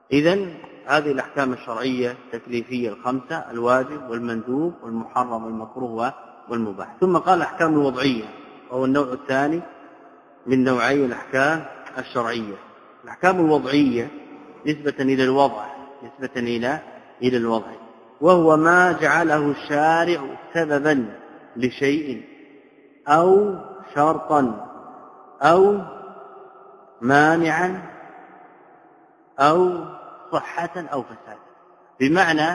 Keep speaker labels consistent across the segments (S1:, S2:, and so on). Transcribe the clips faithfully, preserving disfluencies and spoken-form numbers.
S1: إذن هذه الأحكام الشرعية التكليفية الخمسة: الواجب والمندوب والمحرم والمكروه والمباح. ثم قال الأحكام الوضعية، وهو النوع الثاني من نوعي الأحكام الشرعية. الأحكام الوضعية نسبة إلى الوضع، نسبة إلى إلى الوضع، وهو ما جعله الشارع سببا لشيء أو شرطا أو مانعا أو صحة أو فساد. بمعنى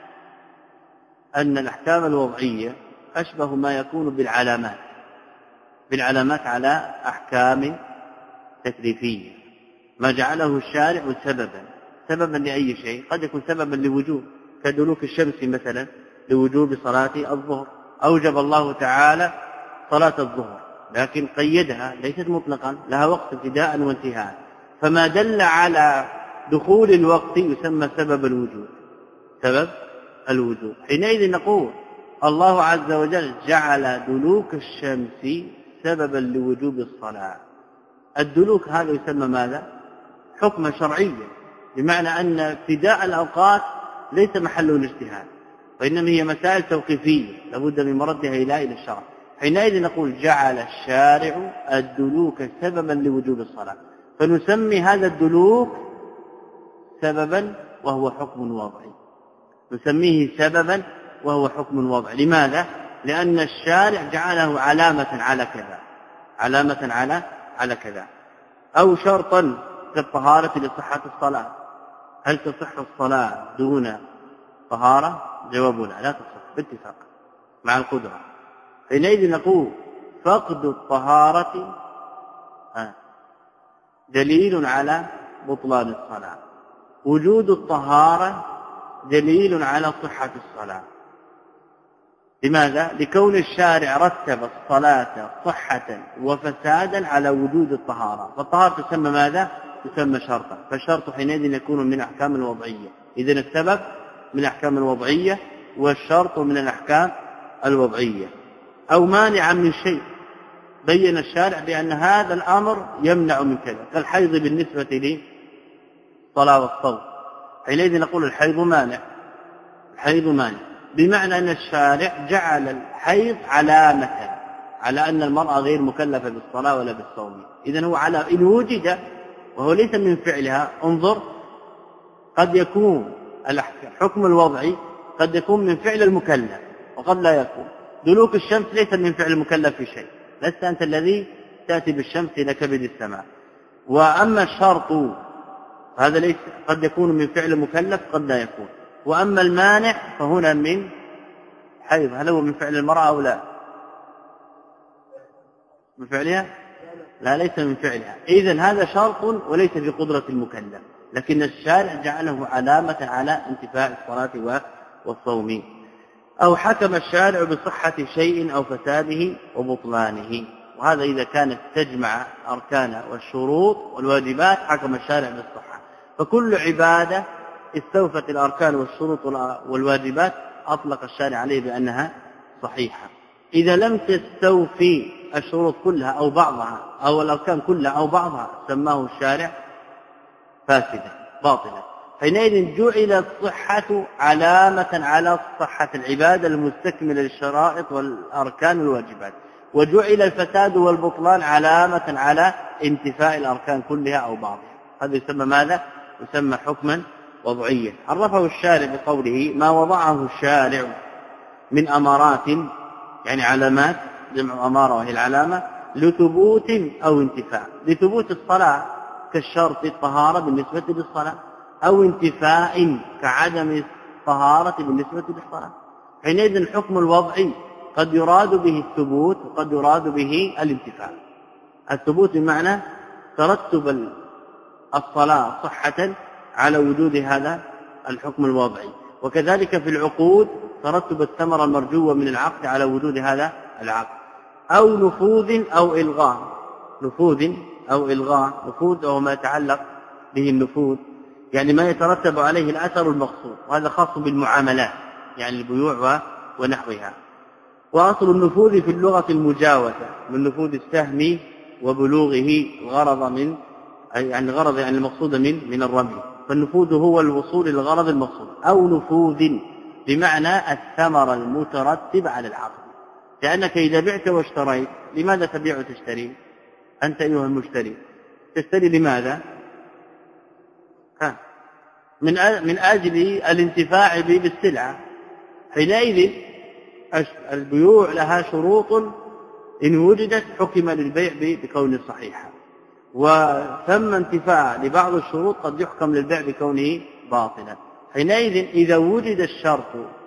S1: أن الأحكام الوضعية أشبه ما يكون بالعلامات، بالعلامات على أحكام تكليفية، ما جعله الشارع سببا. سببا لأي شيء؟ قد يكون سببا لوجوب، كدلوك الشمس مثلا لوجوب صلاة الظهر، أوجب الله تعالى صلاة الظهر، لكن قيدها، ليست مطلقا، لها وقت ابتداء وانتهاء، فما دل على دخول الوقت يسمى سبب الوجوب، سبب الوجوب. حينئذ نقول الله عز وجل جعل دلوك الشمس سببا لوجوب الصلاة. الدلوك هذا يسمى ماذا؟ حكما شرعيا، بمعنى أن ابتداء الأوقات ليس محله الاجتهاد، وإنما هي مسائل توقيفية لابد من مردها إلى إلى الشرع. حينئذ نقول جعل الشارع الدلوك سببا لوجوب الصلاة، فنسمي هذا الدلوك سببا وهو حكم وضعي، نسميه سببا وهو حكم وضعي. لماذا؟ لأن الشارع جعله علامة على كذا، علامة على على كذا. أو شرطا كالطهارة لصحة الصلاة. هل تصح الصلاة دون طهارة؟ جوابنا لا تصح باتفاق مع القدرة. حينئذ نقول فقد الطهارة دليل على بطلان الصلاة، وجود الطهارة دليل على صحة الصلاة. لماذا؟ لكون الشارع رتب الصلاة صحة وفسادا على وجود الطهارة، فالطهارة تسمى ماذا؟ تسمى شرطا، فالشرط حينئذ يكون من أحكام الوضعية. إذن السبب من أحكام الوضعية والشرط من الأحكام الوضعية. أو مانعا من شيء، بين الشارع بأن هذا الأمر يمنع من كذا، كالحيض بالنسبة للصلاة والصوم. حينئذ نقول الحيض مانع، الحيض مانع، بمعنى أن الشارع جعل الحيض علامة على أن المرأة غير مكلفة بالصلاة ولا بالصوم. إذن هو على إن وجد وهو ليس من فعلها. انظر، قد يكون الحكم الوضعي قد يكون من فعل المكلف وقد لا يكون. دلوك الشمس ليس من فعل المكلف في شيء، لست أنت الذي تأتي بالشمس إلى كبد السماء. وأما الشرط هذا ليس، قد يكون من فعل مكلف قد لا يكون. وأما المانع فهنا من حيض، هل هو من فعل المرأة أو لا؟ من فعلها؟ لا، ليس من فعلها. إذن هذا شرط وليس بقدرة المكلف، لكن الشارع جعله علامة على انتفاء الصلاة والصوم. أو حكم الشارع بصحة شيء أو فساده وبطلانه، وهذا إذا كانت تجمع أركان والشروط والواجبات حكم الشارع بالصحة. فكل عبادة استوفت الأركان والشروط والواجبات أطلق الشارع عليه بأنها صحيحة. إذا لم تستوفي الشروط كلها أو بعضها أو الأركان كلها أو بعضها سماه الشارع فاسدا باطلا. حينئذ جعل الصحة علامة على صحة العبادة المستكملة للشرائط والأركان والواجبات، وجعل الفساد والبطلان علامة على انتفاء الأركان كلها أو بعضها. هذا يسمى ماذا؟ يسمى حكما وضعيا. عرفه الشارع بقوله ما وضعه الشارع من أمارات، يعني علامات، جمع أمارة وهي العلامة، لثبوت أو انتفاء. لثبوت الصلاة كالشرط الطهارة بالنسبة للصلاة، أو انتفاء كعدم الطهارة بالنسبة للصلاة. حينئذ الحكم الوضعي قد يراد به الثبوت وقد يراد به الانتفاء. الثبوت بمعنى ترتب الصلاة صحة على وجود هذا الحكم الوضعي، وكذلك في العقود ترتب الثمرة المرجوة من العقد على وجود هذا العقد. أو نفوذ أو إلغاء، نفوذ أو إلغاء. نفوذ هو ما يتعلق به النفوذ، يعني ما يترتب عليه الأثر المقصود، وهذا خاص بالمعاملات يعني البيوع ونحوها. وأصل النفوذ في اللغة المجاوزة، من نفوذ السهم وبلوغه الغرض من، يعني الغرض يعني المقصود من من الرمي. فالنفوذ هو الوصول للغرض المقصود، أو نفوذ بمعنى الثمر المترتب على العقد. لأنك إذا بعت واشتريت، لماذا تبيع وتشتري؟ أنت أيها المشتري تشتري لماذا؟ ها من من أجل الانتفاع بالسلعة. حينئذ البيوع لها شروط إن وجدت حكم للبيع بكونه صحيحا، وثم انتفاع لبعض الشروط قد يحكم للبيع بكونه باطلا. حينئذ إذا وجد الشرط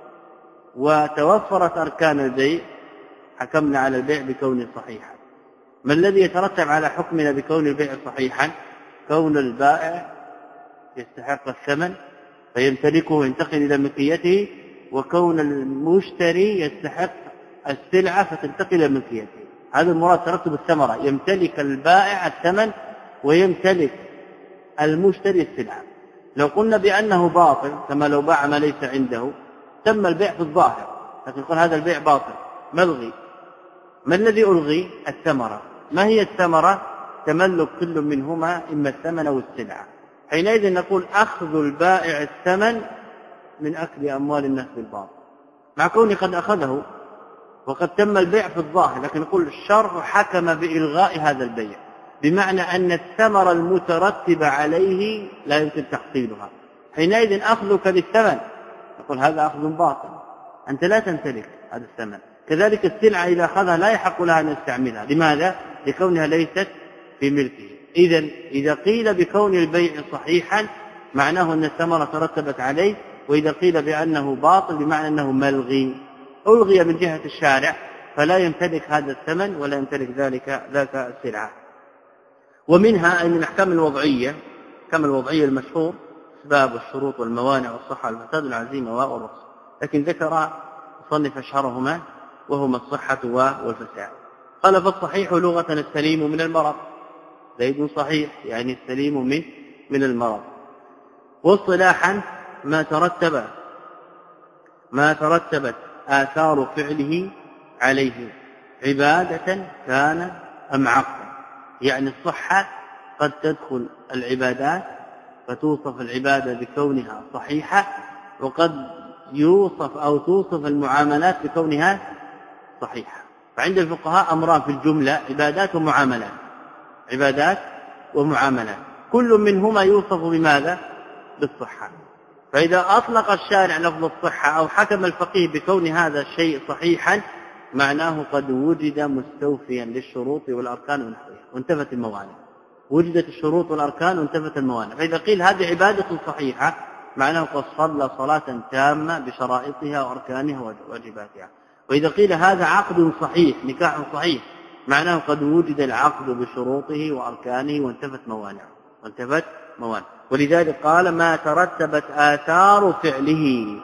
S1: وتوفرت أركان البيع حكمنا على البيع بكونه صحيحا. ما الذي يترتب على حكمنا بكون البيع صحيحا؟ كون البائع يستحق الثمن فيمتلكه وينتقل إلى ملكيته، وكون المشتري يستحق السلعة فتنتقل إلى ملكيته. هذا المراد ترتب الثمرة، يمتلك البائع الثمن ويمتلك المشتري السلعة. لو قلنا بأنه باطل كما لو باع ما ليس عنده تم البيع في الظاهر، لكن يقول هذا البيع باطل ملغي. ما الذي ألغي؟ الثمرة. ما هي الثمرة؟ تملك كل منهما إما الثمن أو السلعة. حينئذ نقول أخذ البائع الثمن من أكل أموال الناس بالباطل، مع كونه قد أخذه وقد تم البيع في الظاهر، لكن نقول الشرع حكم بإلغاء هذا البيع، بمعنى أن الثمرة المترتبة عليه لا يمكن تحصيلها. حينئذ أخذك للثمن نقول هذا أخذ باطل، أنت لا تمتلك هذا الثمن. كذلك السلعة إذا أخذها لا يحق لها أن يستعملها. لماذا؟ لكونها ليست في ملكه. إذن إذا قيل بكون البيع صحيحا معناه أن الثمرة ترتبت عليه، وإذا قيل بأنه باطل بمعنى أنه ملغي، ألغي من جهة الشارع فلا يمتلك هذا الثمن ولا يمتلك ذلك ذاك السلعة. ومنها أي من أحكام الوضعية كما الوضعية المشهور أسباب والشروط والموانع والصحة والفساد والعزيمة والرخص، لكن ذكر صنف أشهرهما وهما الصحة والفساد. قال فالصحيح لغة السليم من المرض، زيد صحيح يعني السليم من من المرض. واصطلاحا ما ترتب ما ترتبت آثار فعله عليه عبادة كان أم عقدا. يعني الصحة قد تدخل العبادات فتوصف العبادة بكونها صحيحة، وقد يوصف أو توصف المعاملات بكونها صحيحة. فعند الفقهاء أمران في الجملة: عبادات ومعاملات. عبادات ومعاملات كل منهما يوصف بماذا؟ بالصحة. فإذا أطلق الشارع لفظ الصحة أو حكم الفقيه بكون هذا الشيء صحيحا معناه قد وجد مستوفيا للشروط والأركان ونحوها وانتفت الموانع. وجدت الشروط والأركان وانتفت الموانع. فإذا قيل هذه عبادة صحيحة معناه قد صلى صلاة تامة بشرائطها وأركانها وواجباتها. وإذا قيل هذا عقد صحيح نكاح صحيح معناه قد وجد العقد بشروطه وأركانه وانتفت موانعه وانتفت موانع. ولذلك قال ما ترتبت آثار فعله.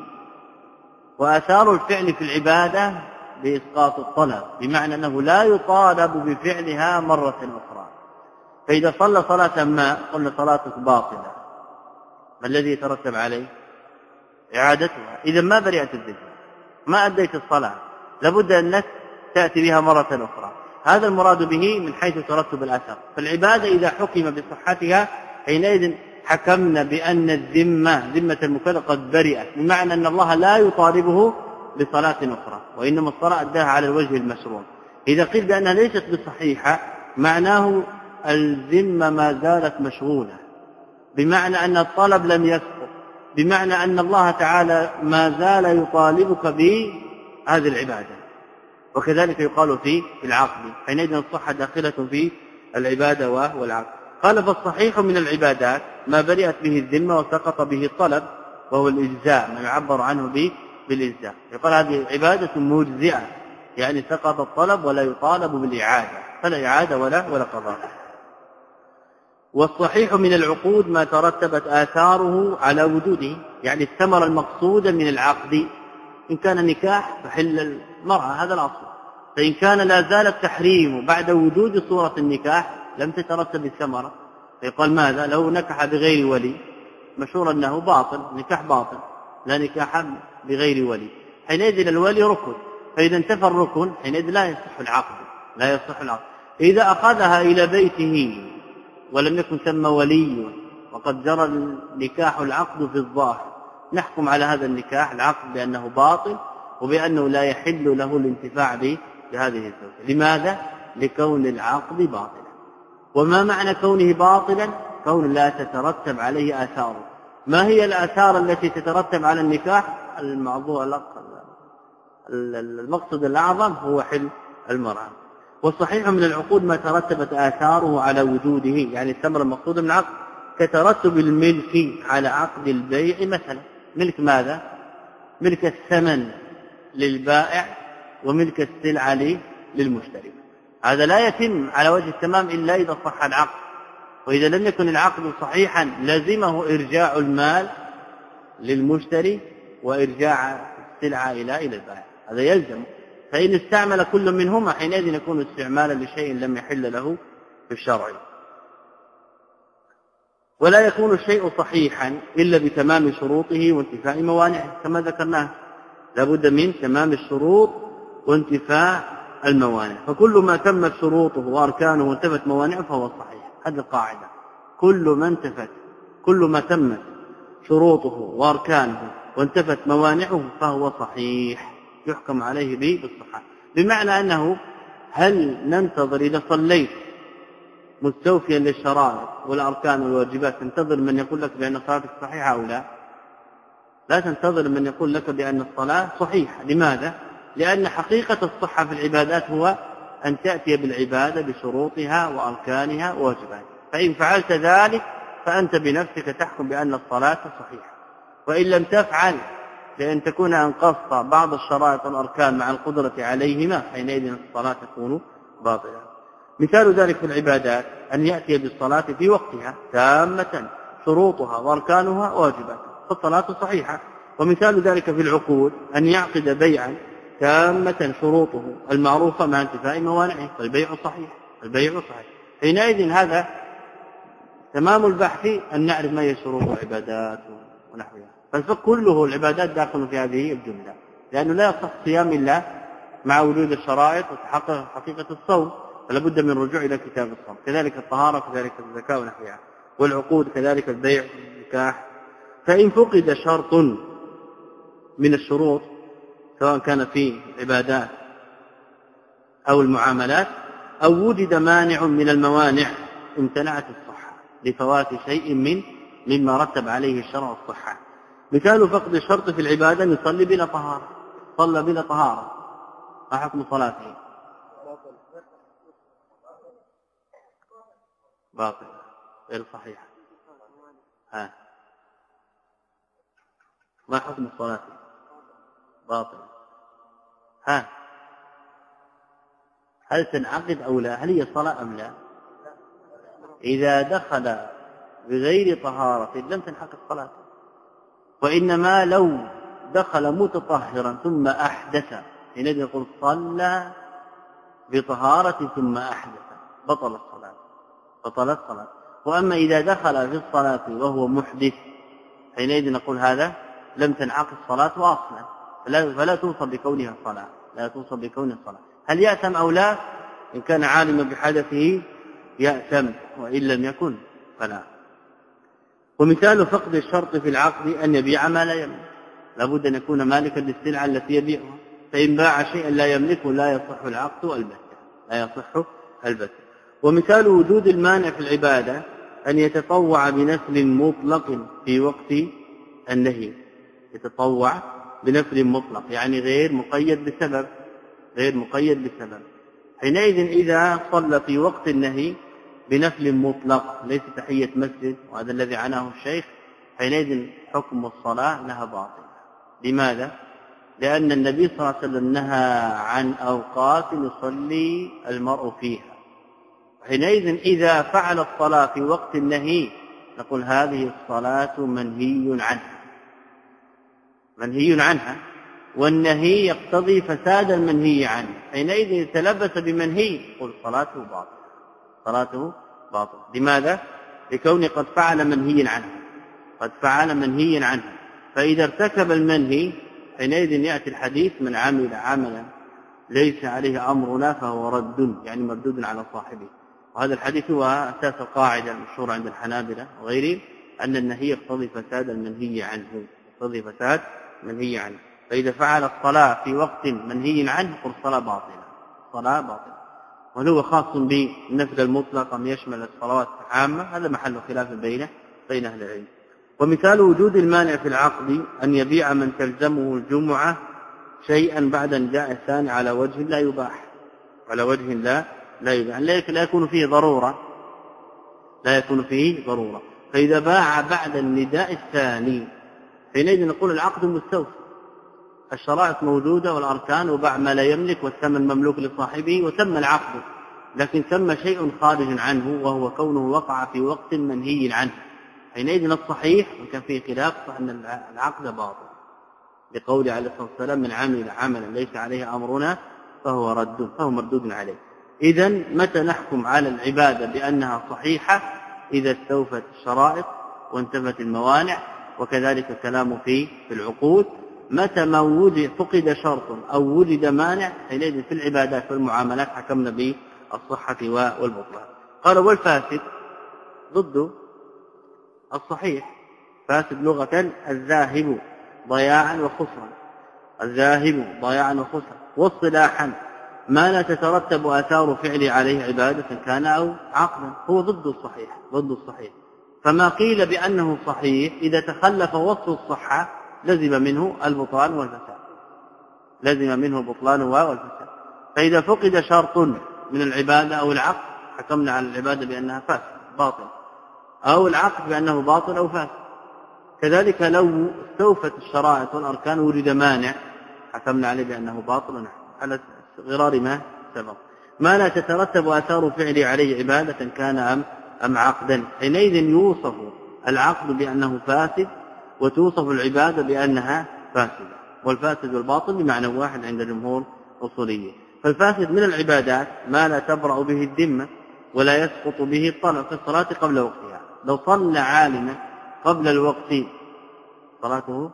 S1: وآثار الفعل في العبادة بإسقاط الطلب، بمعنى أنه لا يطالب بفعلها مرة أخرى. فإذا صلى صلاة ما قلنا صلاتك باطلة، ما الذي يترتب عليه؟ إعادتها. إذا ما برئت الذمة، ما أديت الصلاة، لابد أنك تأتي بها مرة أخرى. هذا المراد به من حيث ترتب الأثر. فالعبادة إذا حكم بصحتها حينئذ حكمنا بأن الذمة ذمة المكلف قد برئت، بمعنى أن الله لا يطالبه بصلاة أخرى، وإنما الصلاة أداها على الوجه المشروع. إذا قيل بأنها ليست بصحيحة معناه الذمة ما زالت مشغولة، بمعنى أن الطلب لم يسقط، بمعنى أن الله تعالى ما زال يطالبك بهذه العبادة. وكذلك يقال في العقد، حينئذ الصحة داخلة في العبادة والعقد. قال فالصحيح من العبادات ما برئت به الذمة وسقط به الطلب، وهو الإجزاء، ما يعبر عنه به بالإجزاء. يقال هذه عبادة مجزئة، يعني سقط الطلب ولا يطالب بالإعادة، فلا إعادة ولا ولا قضاء. والصحيح من العقود ما ترتبت آثاره على وجوده، يعني الثمرة المقصودة من العقد. إن كان نكاح فحل المرأة، هذا الأصل. فإن كان لا زال التحريم بعد وجود صورة النكاح لم تترتب الثمرة، فيقال ماذا؟ لو نكح بغير ولي مشهور أنه باطل، نكاح باطل، لا نكاح بغير ولي. حينئذ الولي ركن، فإذا انتفى الركن حينئذ لا يصح العقد، لا يصح العقد. إذا أخذها إلى بيته ولم يكن ثم ولي وقد جرى النكاح العقد في الظاهر، نحكم على هذا النكاح العقد بأنه باطل وبأنه لا يحل له الانتفاع بهذه الزوجة. لماذا؟ لكون العقد باطلا. وما معنى كونه باطلا؟ كون لا تترتب عليه آثار. ما هي الآثار التي تترتب على النكاح؟ الموضوع المقصد الأعظم هو حل المرأة. والصحيح من العقود ما ترتبت آثاره على وجوده، يعني الثمرة المقصودة من العقد كترتب الملك على عقد البيع مثلا. ملك ماذا؟ ملك الثمن للبائع وملك السلعة للمشتري. هذا لا يتم على وجه التمام إلا إذا صح العقد، وإذا لم يكن العقد صحيحا لزمه إرجاع المال للمشتري وإرجاع السلعة إلى إلى البائع، هذا يلزم. فإن استعمل كل منهما حينئذ يكون استعمالا لشيء لم يحل له في الشرع. ولا يكون الشيء صحيحا إلا بتمام شروطه وانتفاء موانعه كما ذكرناه، لابد من تمام الشروط وانتفاء الموانع. فكل ما تمت شروطه وأركانه وانتفت موانعه فهو صحيح. هذه القاعدة، كل ما انتفت كل ما تمت شروطه وأركانه وانتفت موانعه فهو صحيح، يحكم عليه به بالصحة. بمعنى أنه هل ننتظر إذا صليت مستوفيا للشرائط والأركان والواجبات تنتظر من يقول لك بأن صلاتك صحيحة أو لا؟ لا تنتظر من يقول لك بأن الصلاة صحيحة. لماذا؟ لأن حقيقة الصحة في العبادات هو أن تأتي بالعبادة بشروطها وأركانها وواجباتها. فإن فعلت ذلك فأنت بنفسك تحكم بأن الصلاة صحيحة، وإن لم تفعل لأن تكون أنقصت بعض الشرائط والأركان مع القدرة عليهما حينئذ الصلاة تكون باطلة. مثال ذلك في العبادات أن يأتي بالصلاة في وقتها تامة شروطها وأركانها وواجباتها فالصلاة صحيحة. ومثال ذلك في العقود أن يعقد بيعا تامة شروطه المعروفة مع انتفاء موانعه فالبيع صحيح، البيع صحيح. حينئذ هذا تمام البحث أن نعرف ما هي شروط العبادات ونحوها. فالفقه كله العبادات داخل في هذه الجملة، لأنه لا يصح الصيام إلا مع وجود الشرائط وتحقق حقيقة الصوم، فلا بد من الرجوع إلى كتاب الصوم. كذلك الطهارة، كذلك الزكاة ونحوها، والعقود كذلك البيع والنكاح. فإن فقد شرط من الشروط سواء كان في العبادات أو المعاملات أو وجد مانع من الموانع امتنعت الصحة لفوات شيء من مما رتب عليه الشرع الصحة. مثال فقد الشرط في العبادة يصلي بلا طهارة، صلى بلا طهارة، ما حكم صلاته؟ باطل غير صحيح. ها ما حكم الصلاة؟ باطل. ها هل تنعقد أو لا؟ هل هي صلاة أم لا؟ إذا دخل بغير طهارة لم تنعقد صلاته، وإنما لو دخل متطهرا ثم أحدث حينئذ يقول صلى بطهارة ثم أحدث بطل الصلاة، بطل الصلاة. وأما إذا دخل في الصلاة وهو محدث حينئذ نقول هذا لم تنعقد صلاته أصلا، فلا, فلا توصل بكونها صلاة، لا توصل بكونها صلاة. هل يأثم أو لا؟ إن كان عالما بحدثه يأثم، وإن لم يكن فلا. ومثال فقد الشرط في العقد أن يبيع ما لا يملك، لابد أن يكون مالكا للسلعة التي يبيعها، فإن باع شيئا لا يملكه لا يصح العقد البتة، لا يصح البتة. ومثال وجود المانع في العبادة أن يتطوع بنفل مطلق في وقت النهي، يتطوع بنفل مطلق يعني غير مقيد بسبب، غير مقيد بسبب. حينئذ إذا صلى في وقت النهي بنفل مطلق ليس تحية مسجد، وهذا الذي عناه الشيخ، حينئذ حكم الصلاة لها باطل. لماذا؟ لأن النبي صلى الله عليه وسلم نهى عن أوقات يصلي المرء فيها. حينئذ إذا فعل الصلاة في وقت النهي نقول هذه الصلاة منهي عنها، منهي عنها، والنهي يقتضي فساد المنهي عنه. حينئذ يتلبس بمنهي قل صلاته باطل، صلاته باطل. لماذا؟ لكونه قد فعل منهي عنه، قد فعل منهي عنه. فإذا ارتكب المنهي حينئذ يأتي الحديث من عمل عملا ليس عليه أمرنا فهو رد، يعني مردود على صاحبه. وهذا الحديث هو أساس القاعدة المشهورة عند الحنابلة وغيرهم أن النهي يقتضي فساد المنهي عنه، يقتضي فساد منهي عنه. فإذا فعل الصلاة في وقت منهي عنه قل الصلاة باطلة، صلاة باطلة. وهل هو خاص بالنفل المطلق أم يشمل الصلوات العامة؟ هذا محل خلاف بين بين أهل العلم. ومثال وجود المانع في العقد أن يبيع من تلزمه الجمعة شيئا بعد نداء الثاني على وجه لا يباح، على وجه لا لا يباح، لا يكون فيه ضرورة، لا يكون فيه ضرورة. فإذا باع بعد النداء الثاني حينئذ نقول العقد مستوفى، الشرائط موجودة والأركان، وباع ما لا يملك والثمن مملوك لصاحبه وتم العقد، لكن ثم شيء خارج عنه وهو كونه وقع في وقت منهي عنه. حينئذ الصحيح وكان فيه خلاف أن العقد باطل، لقول عليه الصلاة والسلام من عمل عملا ليس عليه أمرنا فهو رد، فهو مردود عليه. إذن متى نحكم على العبادة بأنها صحيحة؟ إذا استوفت الشرائط وانتفت الموانع، وكذلك الكلام في في العقود. متى ما وجد فقد شرط أو وجد مانع حينئذ في العبادات والمعاملات حكمنا بالصحة والبطلان. قال والفاسد ضد الصحيح، فاسد لغة الذاهب ضياعا وخسرا، الذاهب ضياعا وخسرا. واصطلاحا ما لا تترتب آثار فعل عليه عبادة كان أو عقدا، هو ضد الصحيح، ضد الصحيح. فما قيل بأنه صحيح إذا تخلف وصف الصحة لزم منه البطلان والفساد، لزم منه البطلان والفساد. فإذا فقد شرط من العبادة أو العقد حكمنا على العبادة بأنها فاسد باطل، أو العقد بأنه باطل أو فاسد. كذلك لو استوفت الشرائط والأركان وجد مانع حكمنا عليه بأنه باطل على غرار ما سبق. ما لا تترتب آثار فعل عليه عبادة كان أم, أم عقدا، حينئذ يوصف العقد بأنه فاسد وتوصف العبادة بأنها فاسدة. والفاسد والباطل بمعنى واحد عند جمهور أصولية. فالفاسد من العبادات ما لا تبرأ به الذمة ولا يسقط به الطلب في الصلاة قبل وقتها. لو صلى عالما قبل الوقت صلاته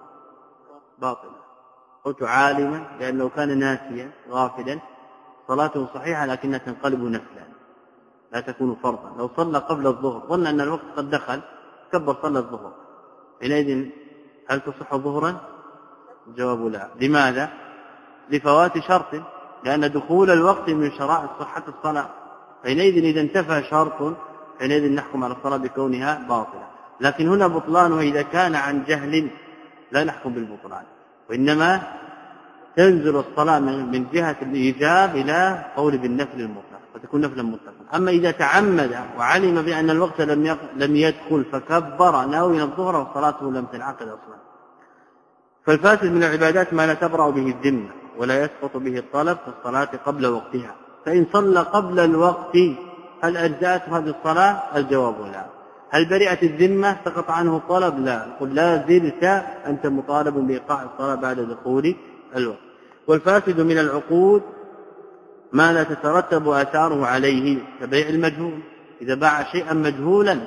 S1: باطلة، قلت عالما لأنه كان ناسيا غافلا صلاته صحيحة لكنها تنقلب نفلا لا تكون فرضا. لو صلى قبل الظهر ظن أن الوقت قد دخل كبر صلى الظهر، حينئذ هل تصح ظهرا؟ الجواب لا. لماذا؟ لفوات شرط، لأن دخول الوقت من شرائط صحة الصلاة. حينئذ إذا انتفى شرط حينئذ نحكم على الصلاة بكونها باطلة. لكن هنا بطلانه إذا كان عن جهل لا نحكم بالبطلان، وإنما تنزل الصلاة من جهة الإيجاب إلى قول بالنفل المطلق، فتكون نفلا مطلقا. أما إذا تعمد وعلم بأن الوقت لم يدخل فكبر ناويا الظهر وصلاته لم تنعقد أصلا. فالفاسد من العبادات ما لا تبرأ به الذمة ولا يسقط به الطلب في الصلاة قبل وقتها. فإن صلى قبل الوقت هل أجزأت هذه الصلاة؟ الجواب لا. هل برئت الذمة سقط عنه الطلب؟ لا. قل لا زلت أنت مطالب بإيقاع الصلاة بعد دخول الوقت. والفاسد من العقود ما لا تترتب آثاره عليه كبيع المجهول. إذا باع شيئا مجهولا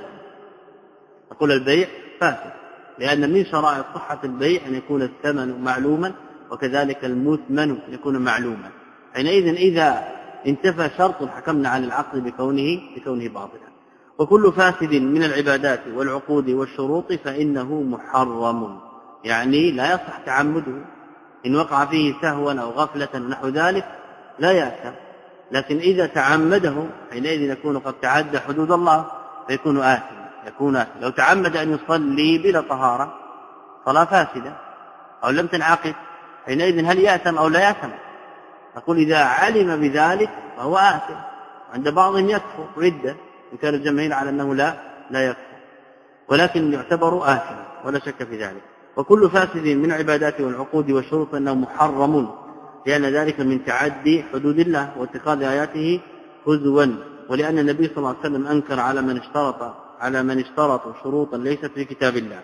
S1: نقول البيع فاسد، لأن من شرائط صحة البيع أن يكون الثمن معلوما وكذلك المثمن يكون معلوما. حينئذ إذا انتفى شرط حكمنا على العقد بكونه بكونه باطلا. وكل فاسد من العبادات والعقود والشروط فإنه محرم، يعني لا يصح تعمده. إن وقع فيه سهوا أو غفلة ونحو ذلك لا يأثم، لكن إذا تعمده حينئذ يكون قد تعدى حدود الله فيكون آثما، يكون آثما. لو تعمد أن يصلي بلا طهارة صلاة فاسدة أو لم تنعقد، حينئذ هل يأثم أو لا يأثم؟ نقول إذا علم بذلك فهو آثم. عند بعضهم يكفر ردة، إن كان الجماهير على أنه لا لا يكفر، ولكن يعتبر آثما ولا شك في ذلك. وكل فاسد من عبادات والعقود والشروط أنه محرم، لأن ذلك من تعدي حدود الله واتخاذ آياته هزوا، ولأن النبي صلى الله عليه وسلم أنكر على من اشترط على من اشترط شروطا ليست في كتاب الله.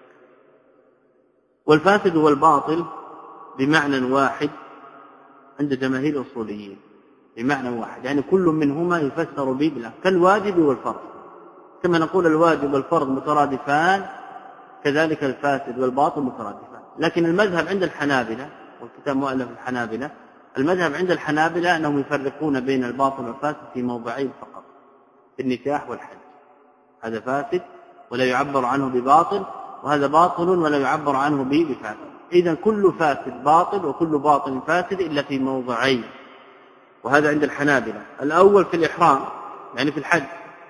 S1: والفاسد والباطل بمعنى واحد عند جماهير الأصوليين، بمعنى واحد، يعني كل منهما يفسر به بالله، كالواجب والفرض. كما نقول الواجب والفرض مترادفان كذلك الفاسد والباطل مترادفان. لكن المذهب عند الحنابلة، والكتاب مؤلف الحنابلة، المذهب عند الحنابلة أنهم يفرقون بين الباطل والفاسد في موضعين فقط، في النكاح والحج. هذا فاسد ولا يعبر عنه بباطل، وهذا باطل ولا يعبر عنه بفاسد. إذن كل فاسد باطل وكل باطل فاسد إلا في موضعين، وهذا عند الحنابلة. الأول في الإحرام يعني في الحج،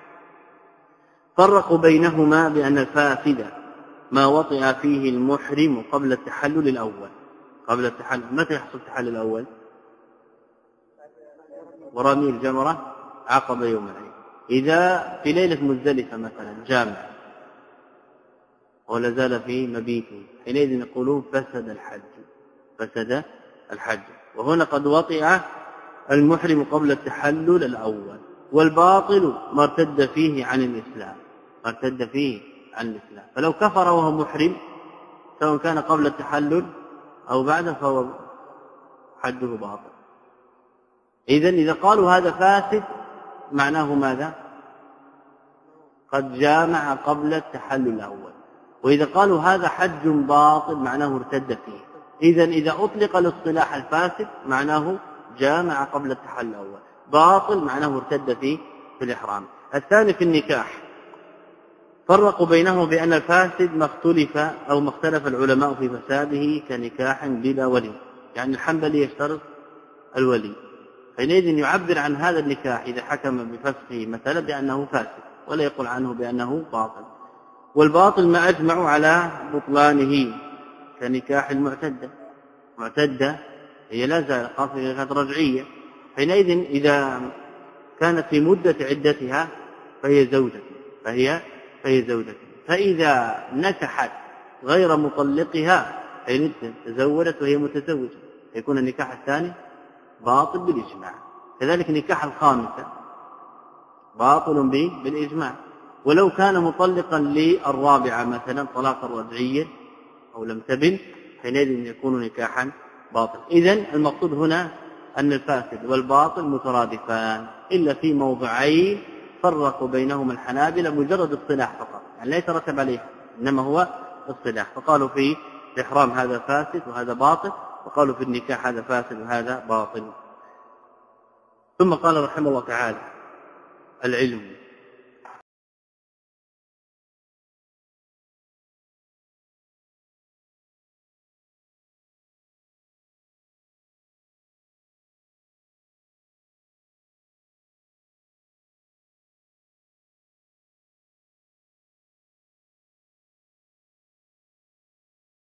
S1: فرقوا بينهما بأن الفاسد ما وطئ فيه المحرم قبل التحلل الأول. قبل التحلل متى يحصل التحلل الأول؟ ورمي الجمرة عقب يوم العيد. إذا في ليلة مزدلفة مثلا جامع ولا زال في مبيته، حينئذ يقولون فسد الحج، فسد الحج. وهنا قد وطئ المحرم قبل التحلل الأول. والباطل ما ارتد فيه عن الإسلام، ما ارتد فيه عن الإسلام. فلو كفر وهو محرم سواء كان قبل التحلل أو بعده فهو حده باطل. إذن إذا قالوا هذا فاسد معناه ماذا؟ قد جامع قبل التحلل الأول. وإذا قالوا هذا حج باطل معناه ارتد فيه. إذن إذا أطلق الاصطلاح الفاسد معناه جامع قبل التحلل الأول، باطل معناه ارتد فيه في الإحرام. الثاني في النكاح، فرقوا بينه بأن الفاسد ما اختلف أو ما اختلف العلماء في فساده كنكاح بلا ولي، يعني الحنبلي يشترط الولي، حينئذ يعبر عن هذا النكاح إذا حكم بفسخه مثلا بأنه فاسد ولا يقول عنه بأنه باطل. والباطل ما أجمعوا على بطلانه كنكاح المعتدة، معتدة هي لا زال خاصة رجعية، حينئذ إذا كانت في مدة عدتها فهي زوجة فهي فهي زوجة فإذا نكحت غير مطلقها حينئذ تزوجت وهي متزوجة يكون النكاح الثاني باطل بالإجماع. كذلك نكاح الخامسة باطل بالإجماع. ولو كان مطلقا للرابعة مثلا طلاقا رجعيا أو لم تبن حينئذ يكون نكاحا باطل. إذن المقصود هنا أن الفاسد والباطل مترادفان إلا في موضعين فرقوا بينهما الحنابلة مجرد اصطلاح فقط، يعني لا يترتب عليه إنما هو اصطلاح. فقالوا في الإحرام هذا فاسد وهذا باطل، وقالوا في النكاح هذا فاسد وهذا باطل. ثم قال رحمه الله تعالى: العلم